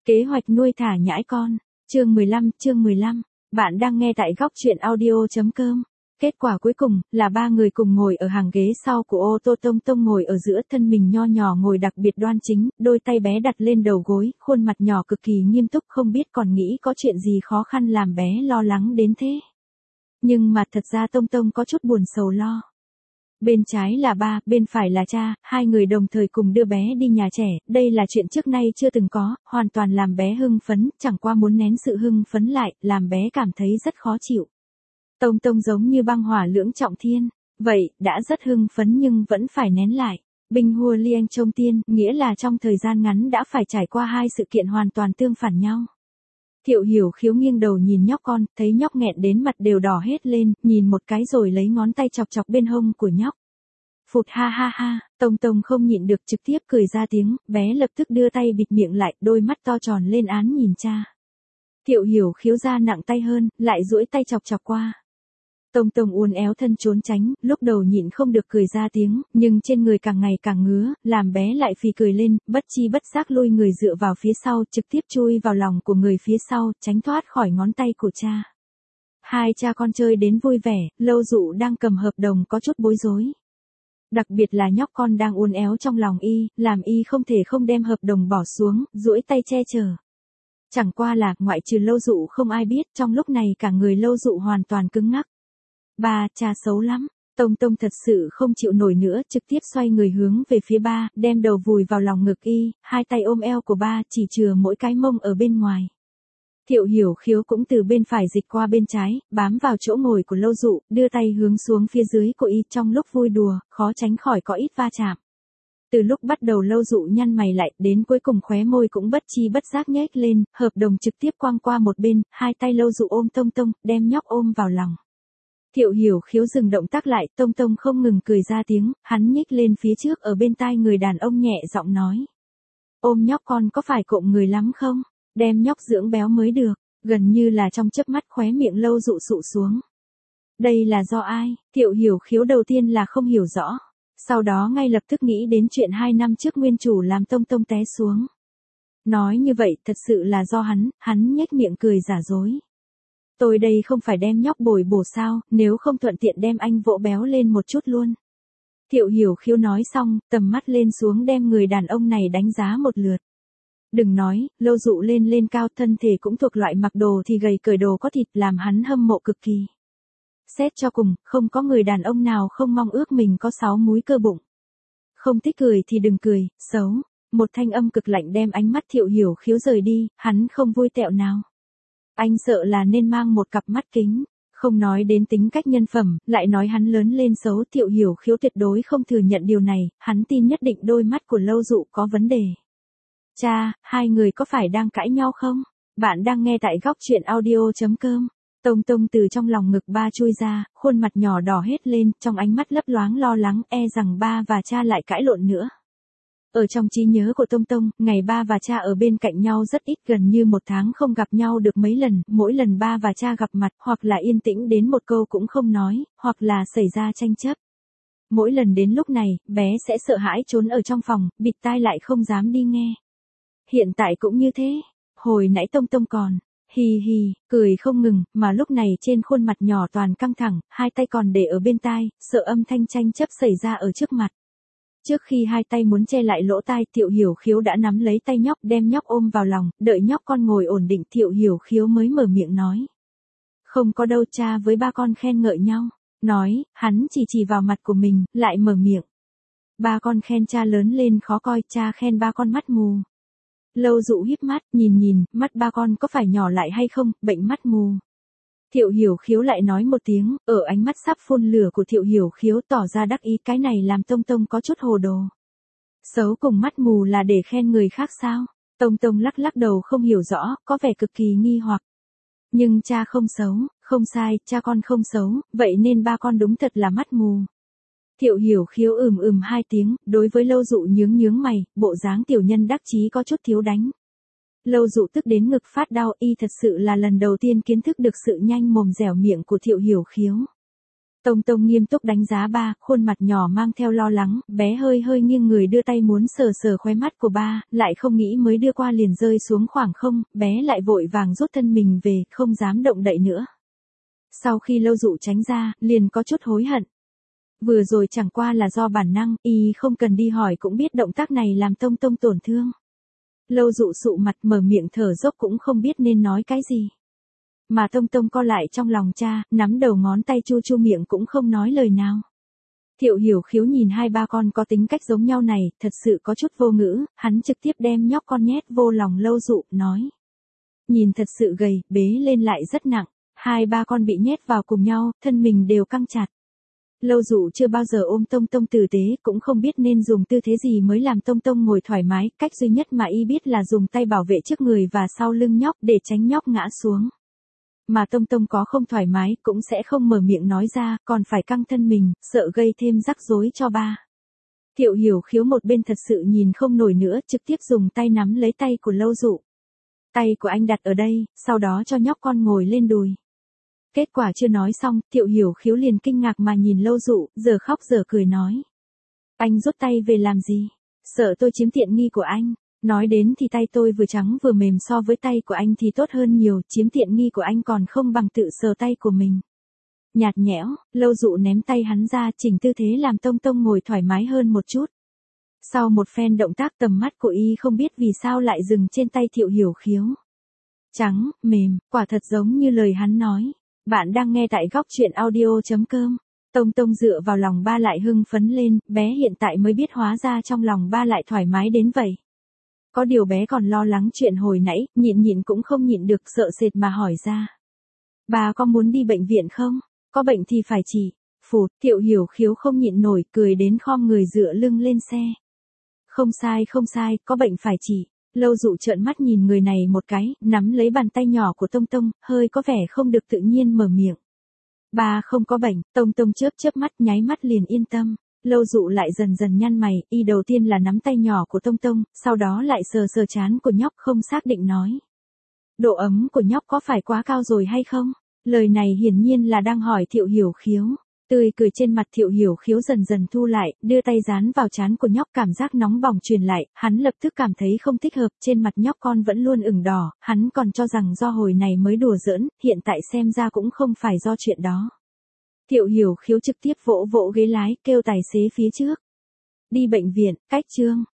Kế hoạch nuôi thả nhãi con. Chương 15. Bạn đang nghe tại góc truyện audio.com. Kết quả cuối cùng là ba người cùng ngồi ở hàng ghế sau của ô tô. Tông Tông ngồi ở giữa, thân mình nho nhỏ ngồi đặc biệt đoan chính, đôi tay bé đặt lên đầu gối, khuôn mặt nhỏ cực kỳ nghiêm túc, không biết còn nghĩ có chuyện gì khó khăn làm bé lo lắng đến thế. Nhưng mà thật ra Tông Tông có chút buồn sầu lo. Bên trái là ba, bên phải là cha, hai người đồng thời cùng đưa bé đi nhà trẻ, đây là chuyện trước nay chưa từng có, hoàn toàn làm bé hưng phấn, chẳng qua muốn nén sự hưng phấn lại, làm bé cảm thấy rất khó chịu. Tông Tông giống như băng hỏa lưỡng trọng thiên, vậy, đã rất hưng phấn nhưng vẫn phải nén lại. Binh hua liêng trông tiên, nghĩa là trong thời gian ngắn đã phải trải qua hai sự kiện hoàn toàn tương phản nhau. Thiệu Hiểu Khiếu nghiêng đầu nhìn nhóc con, thấy nhóc nghẹn đến mặt đều đỏ hết lên, nhìn một cái rồi lấy ngón tay chọc chọc bên hông của nhóc. Phụt ha ha ha, Tông Tông không nhịn được trực tiếp cười ra tiếng, bé lập tức đưa tay bịt miệng lại, đôi mắt to tròn lên án nhìn cha. Thiệu Hiểu Khiếu ra nặng tay hơn, lại duỗi tay chọc chọc qua. Tông Tông uốn éo thân trốn tránh, lúc đầu nhịn không được cười ra tiếng, nhưng trên người càng ngày càng ngứa, làm bé lại phì cười lên, bất chi bất giác lui người dựa vào phía sau, trực tiếp chui vào lòng của người phía sau, tránh thoát khỏi ngón tay của cha. Hai cha con chơi đến vui vẻ, Lâu Dụ đang cầm hợp đồng có chút bối rối. Đặc biệt là nhóc con đang uốn éo trong lòng y, làm y không thể không đem hợp đồng bỏ xuống, duỗi tay che chở. Chẳng qua là, ngoại trừ Lâu Dụ không ai biết, trong lúc này cả người Lâu Dụ hoàn toàn cứng ngắc. Ba, cha xấu lắm. Tông Tông thật sự không chịu nổi nữa, trực tiếp xoay người hướng về phía ba, đem đầu vùi vào lòng ngực y, hai tay ôm eo của ba, chỉ chừa mỗi cái mông ở bên ngoài. Thiệu Hiểu Khiếu cũng từ bên phải dịch qua bên trái, bám vào chỗ ngồi của Lâu Dụ, đưa tay hướng xuống phía dưới của y, trong lúc vui đùa, khó tránh khỏi có ít va chạm. Từ lúc bắt đầu Lâu Dụ nhăn mày lại, đến cuối cùng khóe môi cũng bất chi bất giác nhếch lên, hợp đồng trực tiếp quăng qua một bên, hai tay Lâu Dụ ôm Tông Tông, đem nhóc ôm vào lòng. Thiệu Hiểu Khiếu dừng động tác lại, Tông Tông không ngừng cười ra tiếng, hắn nhích lên phía trước ở bên tai người đàn ông nhẹ giọng nói. Ôm nhóc con có phải cộm người lắm không? Đem nhóc dưỡng béo mới được, gần như là trong chớp mắt khóe miệng Lâu Dụ sụ xuống. Đây là do ai? Thiệu Hiểu Khiếu đầu tiên là không hiểu rõ, sau đó ngay lập tức nghĩ đến chuyện 2 năm trước nguyên chủ làm Tông Tông té xuống. Nói như vậy thật sự là do hắn nhếch miệng cười giả dối. Tôi đây không phải đem nhóc bồi bổ sao, nếu không thuận tiện đem anh vỗ béo lên một chút luôn. Thiệu Hiểu Khiếu nói xong, tầm mắt lên xuống đem người đàn ông này đánh giá một lượt. Đừng nói, Lâu Dụ lên cao, thân thể cũng thuộc loại mặc đồ thì gầy cởi đồ có thịt, làm hắn hâm mộ cực kỳ. Xét cho cùng, không có người đàn ông nào không mong ước mình có 6 múi cơ bụng. Không thích cười thì đừng cười, xấu. Một thanh âm cực lạnh đem ánh mắt Thiệu Hiểu Khiếu rời đi, hắn không vui tẹo nào. Anh sợ là nên mang một cặp mắt kính, không nói đến tính cách nhân phẩm, lại nói hắn lớn lên xấu. Thiệu Hiểu Khiếu tuyệt đối không thừa nhận điều này, hắn tin nhất định đôi mắt của Lâu Dụ có vấn đề. Cha, hai người có phải đang cãi nhau không? Bạn đang nghe tại góc truyện audio.com. Tông Tông từ trong lòng ngực ba chui ra, khuôn mặt nhỏ đỏ hết lên, trong ánh mắt lấp loáng lo lắng, rằng ba và cha lại cãi lộn nữa. Ở trong trí nhớ của Tông Tông, ngày ba và cha ở bên cạnh nhau rất ít, gần như 1 tháng không gặp nhau được mấy lần, mỗi lần ba và cha gặp mặt, hoặc là yên tĩnh đến một câu cũng không nói, hoặc là xảy ra tranh chấp. Mỗi lần đến lúc này, bé sẽ sợ hãi trốn ở trong phòng, bịt tai lại không dám đi nghe. Hiện tại cũng như thế, hồi nãy Tông Tông còn, hi, cười không ngừng, mà lúc này trên khuôn mặt nhỏ toàn căng thẳng, hai tay còn để ở bên tai, sợ âm thanh tranh chấp xảy ra ở trước mặt. Trước khi hai tay muốn che lại lỗ tai, Thiệu Hiểu Khiếu đã nắm lấy tay nhóc, đem nhóc ôm vào lòng, đợi nhóc con ngồi ổn định, Thiệu Hiểu Khiếu mới mở miệng nói. Không có đâu, cha với ba con khen ngợi nhau. Nói, hắn chỉ vào mặt của mình, lại mở miệng. Ba con khen cha lớn lên khó coi, cha khen ba con mắt mù. Lâu Dụ híp mắt, nhìn, mắt ba con có phải nhỏ lại hay không, bệnh mắt mù. Thiệu Hiểu Khiếu lại nói một tiếng, ở ánh mắt sắp phun lửa của Thiệu Hiểu Khiếu tỏ ra đắc ý, cái này làm Tông Tông có chút hồ đồ. Xấu cùng mắt mù là để khen người khác sao? Tông Tông lắc đầu không hiểu rõ, có vẻ cực kỳ nghi hoặc. Nhưng cha không xấu, không sai, cha con không xấu, vậy nên ba con đúng thật là mắt mù. Thiệu Hiểu Khiếu hai tiếng, đối với Lâu Dụ nhướng mày, bộ dáng tiểu nhân đắc chí có chút thiếu đánh. Lâu Dụ tức đến ngực phát đau, y thật sự là lần đầu tiên kiến thức được sự nhanh mồm dẻo miệng của Thiệu Hiểu Khiếu. Tông Tông nghiêm túc đánh giá ba, khuôn mặt nhỏ mang theo lo lắng, bé hơi hơi nghiêng người đưa tay muốn sờ sờ khóe mắt của ba, lại không nghĩ mới đưa qua liền rơi xuống khoảng không, bé lại vội vàng rút thân mình về, không dám động đậy nữa. Sau khi Lâu Dụ tránh ra, liền có chút hối hận. Vừa rồi chẳng qua là do bản năng, y không cần đi hỏi cũng biết động tác này làm Tông Tông tổn thương. Lâu Dụ sụ mặt mở miệng thở dốc cũng không biết nên nói cái gì. Mà Tông Tông co lại trong lòng cha, nắm đầu ngón tay chu chu miệng cũng không nói lời nào. Thiệu Hiểu Khiếu nhìn hai ba con có tính cách giống nhau này, thật sự có chút vô ngữ, hắn trực tiếp đem nhóc con nhét vô lòng Lâu Dụ, nói. Nhìn thật sự gầy, bế lên lại rất nặng, hai ba con bị nhét vào cùng nhau, thân mình đều căng chặt. Lâu Dụ chưa bao giờ ôm Tông Tông tử tế, cũng không biết nên dùng tư thế gì mới làm Tông Tông ngồi thoải mái, cách duy nhất mà y biết là dùng tay bảo vệ trước người và sau lưng nhóc để tránh nhóc ngã xuống. Mà Tông Tông có không thoải mái cũng sẽ không mở miệng nói ra, còn phải căng thân mình, sợ gây thêm rắc rối cho ba. Thiệu Hiểu Khiếu một bên thật sự nhìn không nổi nữa, trực tiếp dùng tay nắm lấy tay của Lâu Dụ. Tay của anh đặt ở đây, sau đó cho nhóc con ngồi lên đùi. Kết quả chưa nói xong, Thiệu Hiểu Khiếu liền kinh ngạc mà nhìn Lâu Dụ, giờ khóc giờ cười nói. Anh rút tay về làm gì? Sợ tôi chiếm tiện nghi của anh. Nói đến thì tay tôi vừa trắng vừa mềm, so với tay của anh thì tốt hơn nhiều, chiếm tiện nghi của anh còn không bằng tự sờ tay của mình. Nhạt nhẽo, Lâu Dụ ném tay hắn ra, chỉnh tư thế làm Tông Tông ngồi thoải mái hơn một chút. Sau một phen động tác, tầm mắt của y không biết vì sao lại dừng trên tay Thiệu Hiểu Khiếu. Trắng, mềm, quả thật giống như lời hắn nói. Bạn đang nghe tại góc truyện audio.com. Tông Tông dựa vào lòng ba lại hưng phấn lên, bé hiện tại mới biết hóa ra trong lòng ba lại thoải mái đến vậy. Có điều bé còn lo lắng chuyện hồi nãy, nhịn cũng không nhịn được, sợ sệt mà hỏi ra. Bà có muốn đi bệnh viện không? Có bệnh thì phải chỉ. Phụt, Thiệu Hiểu Khiếu không nhịn nổi, cười đến khom người dựa lưng lên xe. Không sai, có bệnh phải chỉ. Lâu Dụ trợn mắt nhìn người này một cái, nắm lấy bàn tay nhỏ của Tông Tông, hơi có vẻ không được tự nhiên mở miệng. Bà không có bệnh, Tông Tông chớp mắt nháy mắt liền yên tâm. Lâu Dụ lại dần dần nhăn mày, y đầu tiên là nắm tay nhỏ của Tông Tông, sau đó lại sờ trán của nhóc, không xác định nói. Độ ấm của nhóc có phải quá cao rồi hay không? Lời này hiển nhiên là đang hỏi Thiệu Hiểu Khiếu. Tươi cười trên mặt Thiệu Hiểu Khiếu dần dần thu lại, đưa tay dán vào trán của nhóc, cảm giác nóng bỏng truyền lại, hắn lập tức cảm thấy không thích hợp, trên mặt nhóc con vẫn luôn ửng đỏ, hắn còn cho rằng do hồi này mới đùa giỡn, hiện tại xem ra cũng không phải do chuyện đó. Thiệu Hiểu Khiếu trực tiếp vỗ ghế lái, kêu tài xế phía trước. Đi bệnh viện, cách Trương.